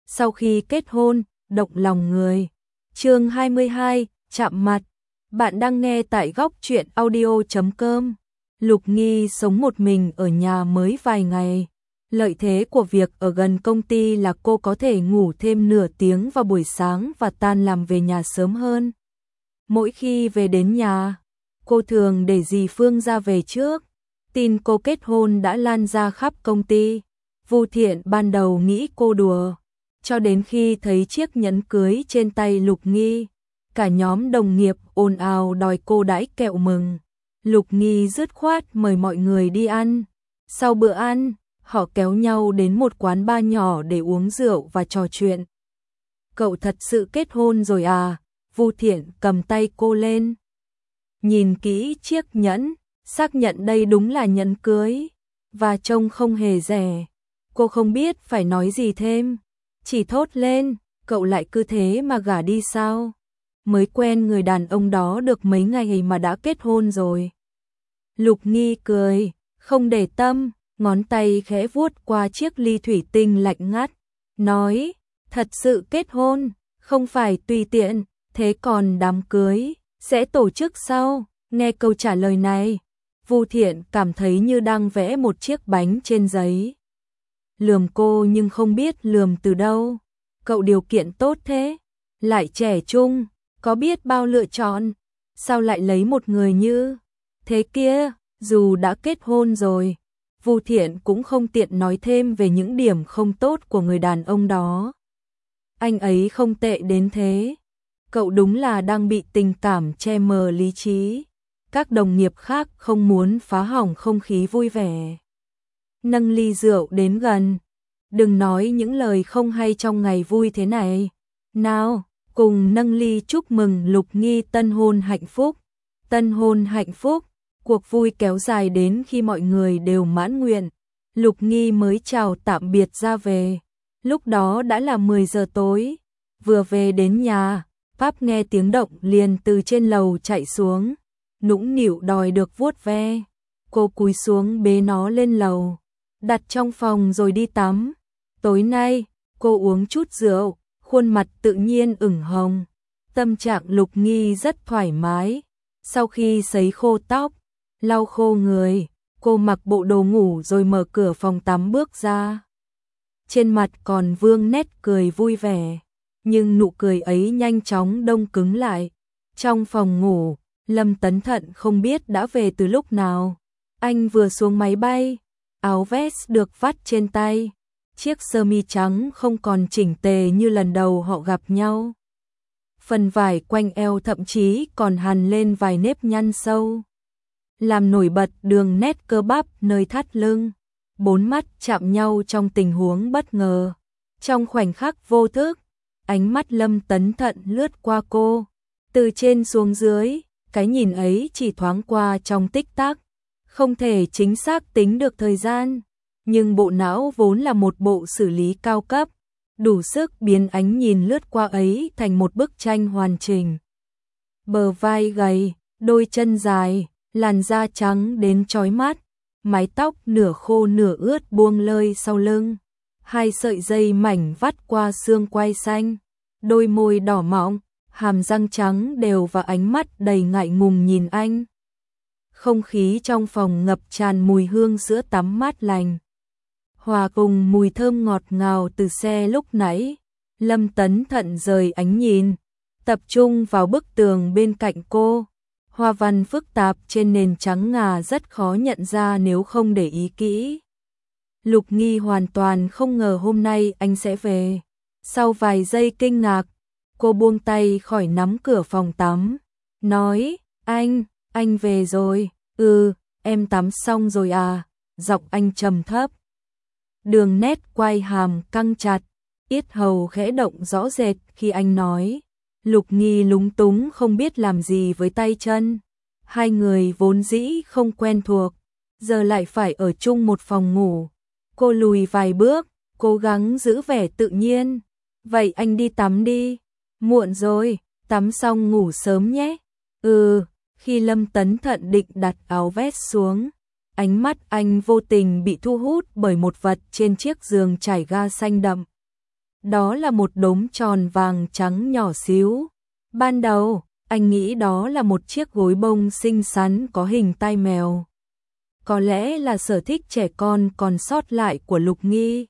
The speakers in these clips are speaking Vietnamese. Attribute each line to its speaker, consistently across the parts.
Speaker 1: sau khi kết hôn, động lòng người. Chương 22, chạm mặt. Bạn đang nghe tại góc truyện audio.com. Lục Nghi sống một mình ở nhà mới vài ngày. Lợi thế của việc ở gần công ty là cô có thể ngủ thêm nửa tiếng vào buổi sáng và tan làm về nhà sớm hơn. Mỗi khi về đến nhà, cô thường để dì Phương ra về trước. Tin cô kết hôn đã lan ra khắp công ty. Vu Thiện ban đầu nghĩ cô đùa, cho đến khi thấy chiếc nhẫn cưới trên tay Lục Nghi. Cả nhóm đồng nghiệp ồn ào đòi cô đãi kẹo mừng. Lục Nghi dứt khoát mời mọi người đi ăn. Sau bữa ăn, họ kéo nhau đến một quán bar nhỏ để uống rượu và trò chuyện. Cậu thật sự kết hôn rồi à? Vu Thiện cầm tay cô lên. Nhìn kỹ chiếc nhẫn, xác nhận đây đúng là nhẫn cưới, và trông không hề rẻ. Cô không biết phải nói gì thêm, chỉ thốt lên, cậu lại cứ thế mà gả đi sao? Mới quen người đàn ông đó được mấy ngày mà đã kết hôn rồi. Lục Nghi cười, không để tâm, ngón tay khẽ vuốt qua chiếc ly thủy tinh lạnh ngắt, nói, thật sự kết hôn, không phải tùy tiện, thế còn đám cưới, sẽ tổ chức sau? Nghe câu trả lời này, Vu Thiện cảm thấy như đang vẽ một chiếc bánh trên giấy. Lườm cô nhưng không biết lườm từ đâu. Cậu điều kiện tốt thế, lại trẻ trung, có biết bao lựa chọn, sao lại lấy một người như thế kia? Dù đã kết hôn rồi, Vu Thiện cũng không tiện nói thêm về những điểm không tốt của người đàn ông đó. Anh ấy không tệ đến thế. Cậu đúng là đang bị tình cảm che mờ lý trí. Các đồng nghiệp khác không muốn phá hỏng không khí vui vẻ. Nâng ly rượu đến gần. Đừng nói những lời không hay trong ngày vui thế này. Nào, cùng nâng ly chúc mừng Lục Nghi tân hôn hạnh phúc. Tân hôn hạnh phúc. Cuộc vui kéo dài đến khi mọi người đều mãn nguyện. Lục Nghi mới chào tạm biệt ra về. Lúc đó đã là 10 giờ tối. Vừa về đến nhà, Pháp nghe tiếng động liền từ trên lầu chạy xuống. Nũng nịu đòi được vuốt ve. Cô cúi xuống bế nó lên lầu, đặt trong phòng rồi đi tắm. Tối nay, cô uống chút rượu, khuôn mặt tự nhiên ửng hồng. Tâm trạng Lục Nghi rất thoải mái. Sau khi sấy khô tóc, lau khô người, cô mặc bộ đồ ngủ rồi mở cửa phòng tắm bước ra. Trên mặt còn vương nét cười vui vẻ, nhưng nụ cười ấy nhanh chóng đông cứng lại. Trong phòng ngủ, Lâm Tấn Thận không biết đã về từ lúc nào. Anh vừa xuống máy bay, áo vest được vắt trên tay, chiếc sơ mi trắng không còn chỉnh tề như lần đầu họ gặp nhau. Phần vải quanh eo thậm chí còn hằn lên vài nếp nhăn sâu, làm nổi bật đường nét cơ bắp nơi thắt lưng. Bốn mắt chạm nhau trong tình huống bất ngờ. Trong khoảnh khắc vô thức, ánh mắt Lâm Tấn Thận lướt qua cô, từ trên xuống dưới. Cái nhìn ấy chỉ thoáng qua trong tích tắc, không thể chính xác tính được thời gian, nhưng bộ não vốn là một bộ xử lý cao cấp, đủ sức biến ánh nhìn lướt qua ấy thành một bức tranh hoàn chỉnh. Bờ vai gầy, đôi chân dài, làn da trắng đến chói mắt, mái tóc nửa khô nửa ướt buông lơi sau lưng, hai sợi dây mảnh vắt qua xương quai xanh, đôi môi đỏ mọng, hàm răng trắng đều và ánh mắt đầy ngại ngùng nhìn anh. Không khí trong phòng ngập tràn mùi hương sữa tắm mát lành, hòa cùng mùi thơm ngọt ngào từ xe lúc nãy. Lâm Tấn Thận rời ánh nhìn, tập trung vào bức tường bên cạnh cô. Hoa văn phức tạp trên nền trắng ngà rất khó nhận ra nếu không để ý kỹ. Lục Nghi hoàn toàn không ngờ hôm nay anh sẽ về. Sau vài giây kinh ngạc, cô buông tay khỏi nắm cửa phòng tắm, nói, anh về rồi, em tắm xong rồi à, giọng anh trầm thấp. Đường nét quai hàm căng chặt, yết hầu khẽ động rõ rệt khi anh nói. Lục Nghi lúng túng không biết làm gì với tay chân. Hai người vốn dĩ không quen thuộc, giờ lại phải ở chung một phòng ngủ. Cô lùi vài bước, cố gắng giữ vẻ tự nhiên. Vậy anh đi tắm đi. Muộn rồi, tắm xong ngủ sớm nhé. Khi Lâm Tấn Thận định đặt áo vest xuống, ánh mắt anh vô tình bị thu hút bởi một vật trên chiếc giường trải ga xanh đậm. đó là một đốm tròn vàng trắng nhỏ xíu. Ban đầu, anh nghĩ đó là một chiếc gối bông xinh xắn có hình tai mèo. Có lẽ là sở thích trẻ con còn sót lại của Lục Nghi.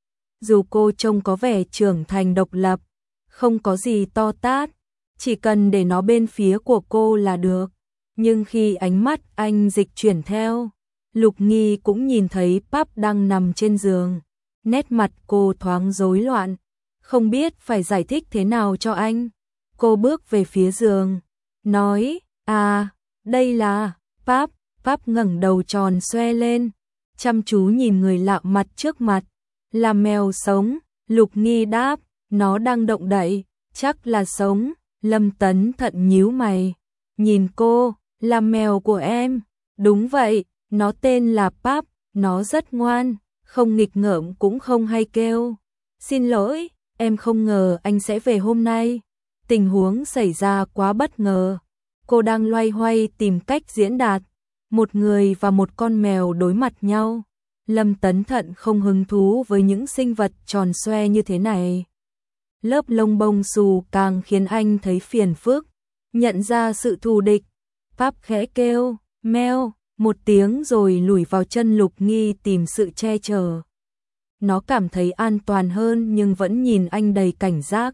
Speaker 1: Dù cô trông có vẻ trưởng thành độc lập, không có gì to tát, chỉ cần để nó bên phía của cô là được. Nhưng khi ánh mắt anh dịch chuyển theo, Lục Nghi cũng nhìn thấy Pap đang nằm trên giường. Nét mặt cô thoáng rối loạn, không biết phải giải thích thế nào cho anh. Cô bước về phía giường, nói, à, đây là Pap. Pap ngẩng đầu tròn xoe lên, chăm chú nhìn người lạ mặt trước mặt. Là mèo sống, Lục Nghi đáp, nó đang động đậy, chắc là sống. Lâm Tấn Thận nhíu mày, nhìn cô, là mèo của em. Đúng vậy, nó tên là Pap, nó rất ngoan, không nghịch ngợm cũng không hay kêu. Xin lỗi, em không ngờ anh sẽ về hôm nay. Tình huống xảy ra quá bất ngờ. Cô đang loay hoay tìm cách diễn đạt. Một người và một con mèo đối mặt nhau. Lâm Tấn Thận không hứng thú với những sinh vật tròn xoe như thế này. Lớp lông bông xù càng khiến anh thấy phiền phức. Nhận ra sự thù địch, Pap khẽ kêu, meo, một tiếng rồi lủi vào chân Lục Nghi tìm sự che chở. Nó cảm thấy an toàn hơn nhưng vẫn nhìn anh đầy cảnh giác.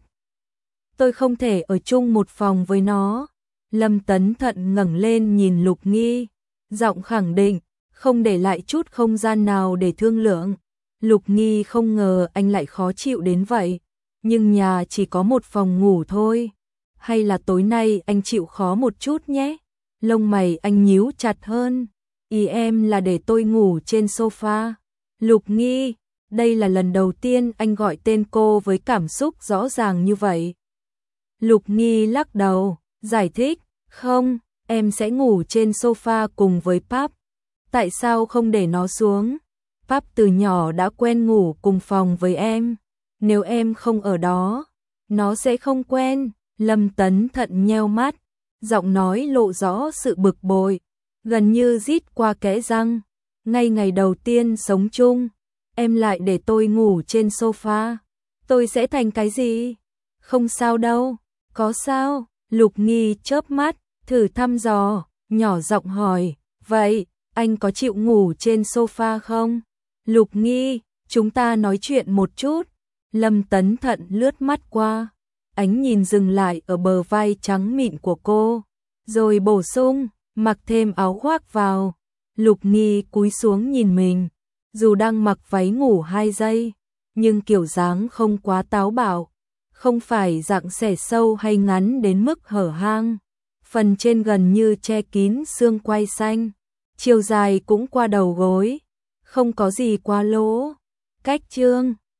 Speaker 1: Tôi không thể ở chung một phòng với nó. Lâm Tấn Thận ngẩng lên nhìn Lục Nghi, giọng khẳng định, không để lại chút không gian nào để thương lượng. Lục Nghi không ngờ anh lại khó chịu đến vậy, nhưng nhà chỉ có một phòng ngủ thôi. Hay là tối nay anh chịu khó một chút nhé. Lông mày anh nhíu chặt hơn. Ý em là để tôi ngủ trên sofa. Lục Nghi, đây là lần đầu tiên anh gọi tên cô với cảm xúc rõ ràng như vậy. Lục Nghi lắc đầu, giải thích, không, em sẽ ngủ trên sofa cùng với Pap. Tại sao không để nó xuống? Pap từ nhỏ đã quen ngủ cùng phòng với em. Nếu em không ở đó, nó sẽ không quen. Lâm Tấn Thận nheo mắt, giọng nói lộ rõ sự bực bội, gần như rít qua kẽ răng. Ngay ngày đầu tiên sống chung, em lại để tôi ngủ trên sofa. Tôi sẽ thành cái gì? Không sao đâu. Có sao? Lục Nghi chớp mắt, thử thăm dò, nhỏ giọng hỏi, vậy, anh có chịu ngủ trên sofa không? Lục Nghi, chúng ta nói chuyện một chút. Lâm Tấn Thận lướt mắt qua, ánh nhìn dừng lại ở bờ vai trắng mịn của cô, rồi bổ sung, mặc thêm áo khoác vào. Lục Nghi cúi xuống nhìn mình, dù đang mặc váy ngủ 2 giây, nhưng kiểu dáng không quá táo bạo, không phải dạng xẻ sâu hay ngắn đến mức hở hang. Phần trên gần như che kín xương quai xanh, chiều dài cũng qua đầu gối, không có gì quá lố. Cách chương